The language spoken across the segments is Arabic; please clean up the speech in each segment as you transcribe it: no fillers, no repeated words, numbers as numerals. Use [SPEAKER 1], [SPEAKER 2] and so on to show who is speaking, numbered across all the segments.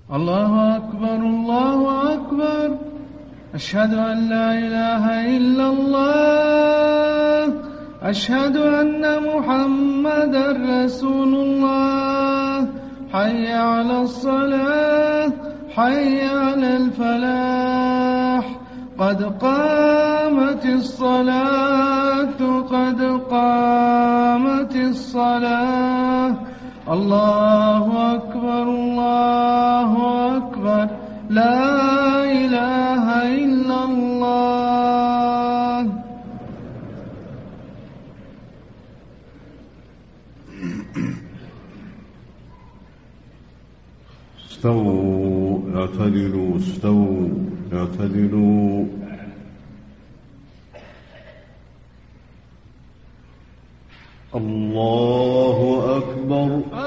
[SPEAKER 1] الله أكبر الله أكبر. أشهد أن لا إله إلا الله. أشهد أن محمدا رسول الله. حي على الصلاة حي على الفلاح. قد قامت الصلاة قد قامت الصلاة. الله أكبر الله أكبر. لا إله إلا الله.
[SPEAKER 2] استووا اعتدلوا استووا اعتدلوا. الله أكبر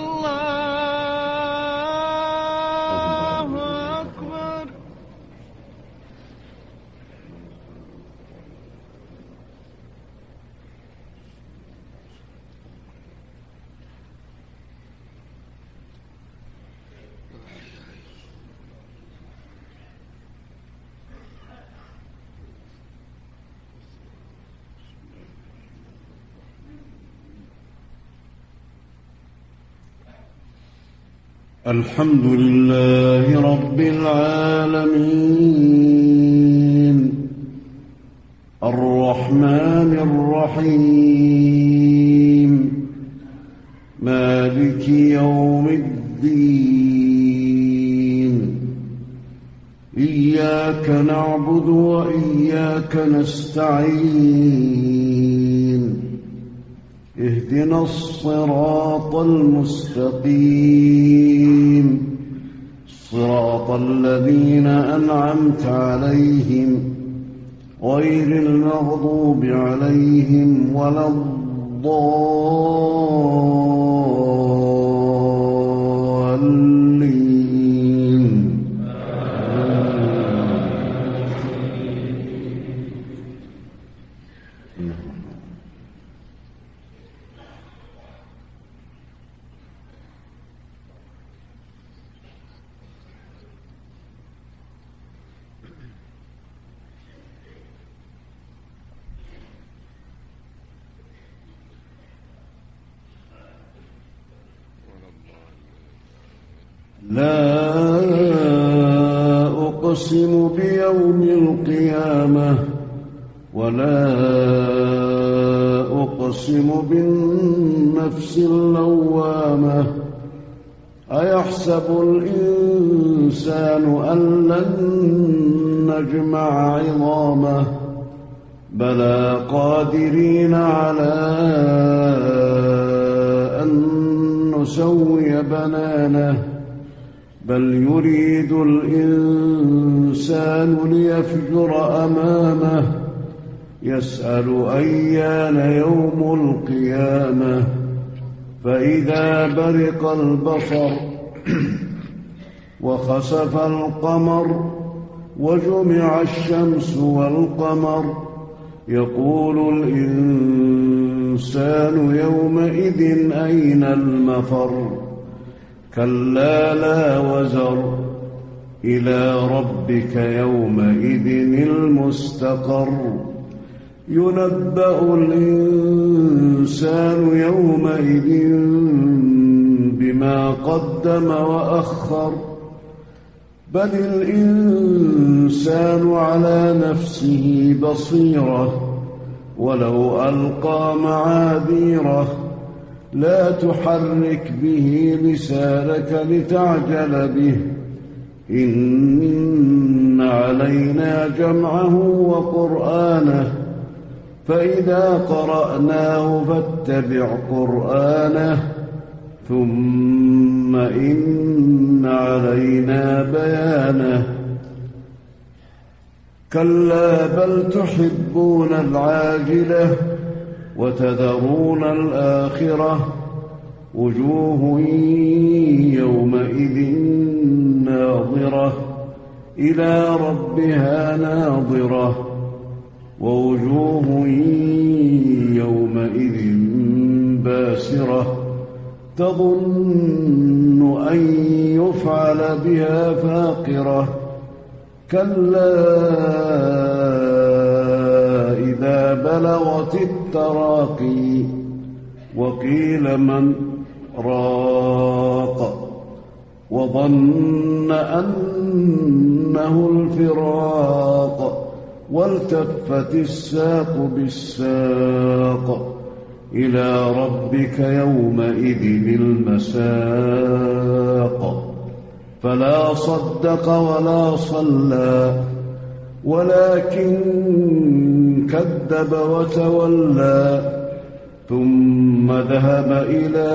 [SPEAKER 1] الله أكبر.
[SPEAKER 2] الحمد لله رب العالمين الرحمن الرحيم مالك يوم الدين. إياك نعبد وإياك نستعين. اهدنا الصراط المستقيم صراط الذين أنعمت عليهم غير المغضوب عليهم ولا الضالين. لا أقسم بيوم القيامة ولا أقسم بالنفس اللوامة. أيحسب الإنسان أن لن نجمع عظامه بلى قادرين على أن نسوي بنانه بل يريد الإنسان ليفجر أمامه يسأل أيان يوم القيامة. فإذا برق البصر وخسف القمر وجمع الشمس والقمر يقول الإنسان يومئذ أين المفر. كلا لا وزر إلى ربك يومئذ المستقر. ينبأ الإنسان يومئذ بما قدم وأخر بل الإنسان على نفسه بصيرة ولو ألقى معاذيره. لا تحرك به لسانك لتعجل به إن علينا جمعه وقرآنه فإذا قرأناه فاتبع قرآنه ثم إن علينا بيانه. كلا بل تحبون العاجلة وتذرون الآخرة. وجوه يومئذ ناظرة إلى ربها ناظرة ووجوه يومئذ باسرة تظن أن يفعل بها فاقرة كلا إذا بلغت التراقي وقيل من راق وظن أنه الفراق والتفت الساق بالساق إلى ربك يومئذ المساق فلا صدق ولا صلى ولكن كذب وتولى ثم ذهب إلى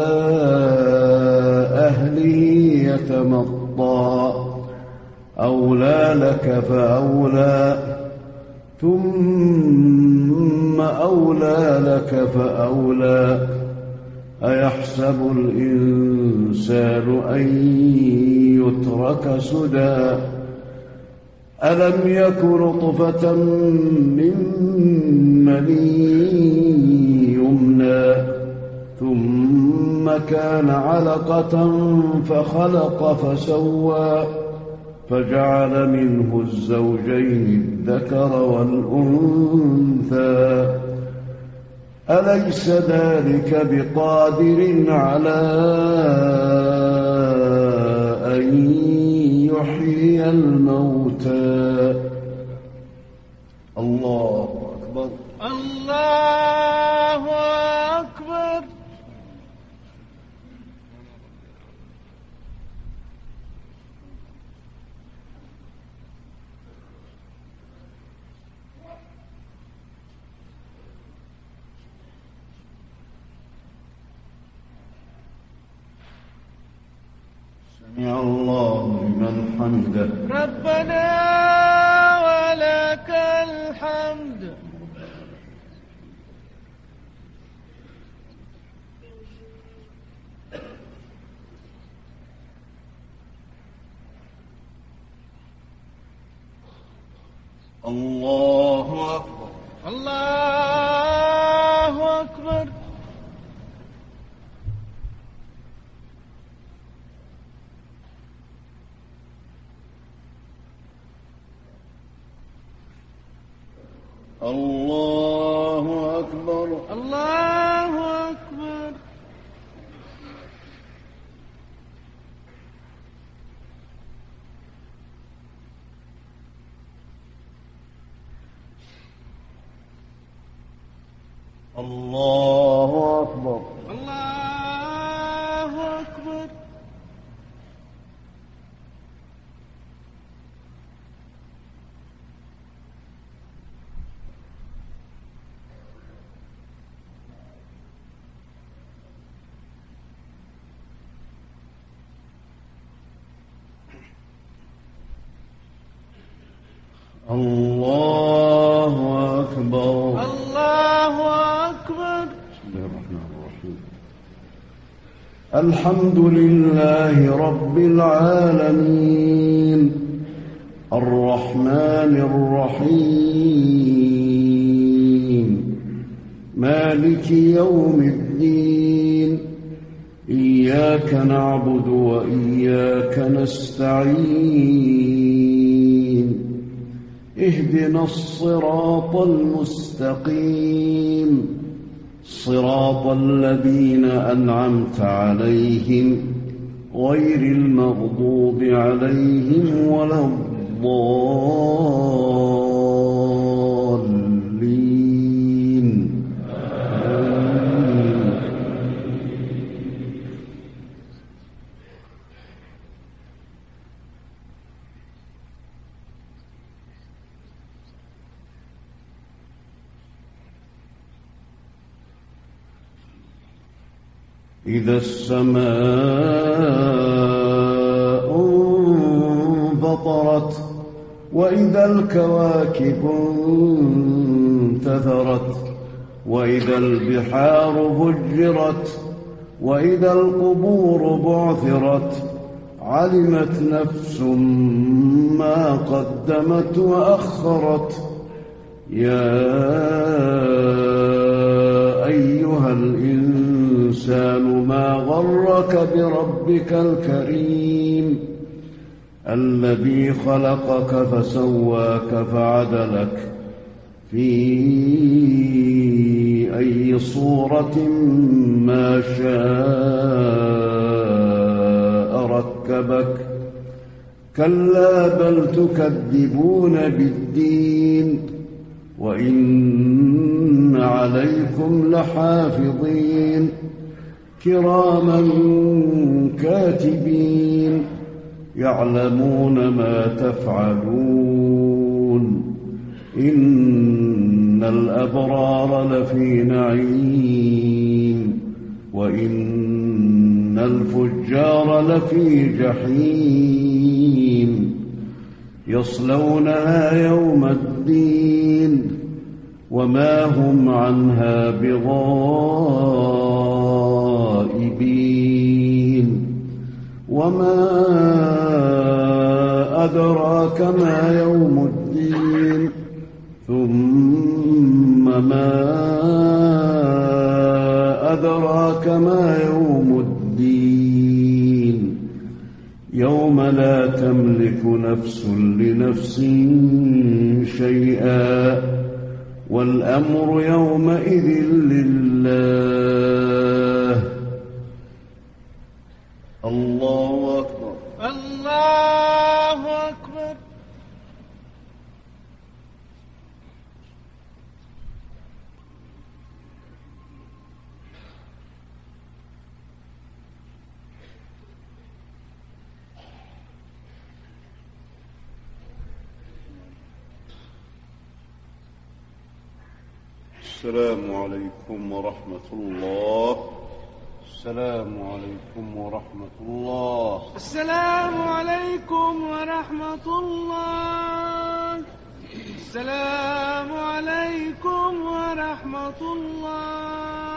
[SPEAKER 2] أهله يتمطى أولى لك فأولى ثم أولى لك فأولى أيحسب الإنسان أن يترك سدى ألم يك نطفة من مني يمنى ثم كان علقة فخلق فسوى فجعل منه الزوجين الذكر والأنثى أليس ذلك بقادر على أن يحيي الموتى الله أكبر
[SPEAKER 1] الله أكبر
[SPEAKER 2] سمع الله لمن حمده
[SPEAKER 1] ربنا ولك الحمد
[SPEAKER 2] الله أكبر
[SPEAKER 1] الله أكبر
[SPEAKER 2] الله أكبر
[SPEAKER 1] الله أكبر
[SPEAKER 2] الله أكبر
[SPEAKER 1] الله أكبر
[SPEAKER 2] الله أكبر
[SPEAKER 1] الله أكبر
[SPEAKER 2] بسم الله الرحمن الرحيم الحمد لله رب العالمين الرحمن الرحيم مالك يوم الدين إياك نعبد وإياك نستعين اهدنا الصراط المستقيم صراط الذين أنعمت عليهم غير المغضوب عليهم ولا الضالين آمين. إذا السماء انفطرت وإذا الكواكب انتثرت وإذا البحار فجرت وإذا القبور بعثرت علمت نفس ما قدمت وأخرت يا أيها الإنسان الإنسان ما غرك بربك الكريم الذي خلقك فسواك فعدلك في أي صورة ما شاء ركبك كلا بل تكذبون بالدين وإن عليكم لحافظين كراما كاتبين يعلمون ما تفعلون إن الأبرار لفي نعيم وإن الفجار لفي جحيم يصلونها يوم الدين وما هم عنها بغائبين وما أدراك ما يوم الدين ثم ما أدراك ما يوم الدين يوم لا تملك نفس لنفس شيئا والأمر يومئذ لله. الله أكبر.
[SPEAKER 1] الله أكبر.
[SPEAKER 2] السلام عليكم ورحمة الله. السلام عليكم ورحمة الله.
[SPEAKER 1] السلام عليكم ورحمة الله. السلام عليكم ورحمة الله.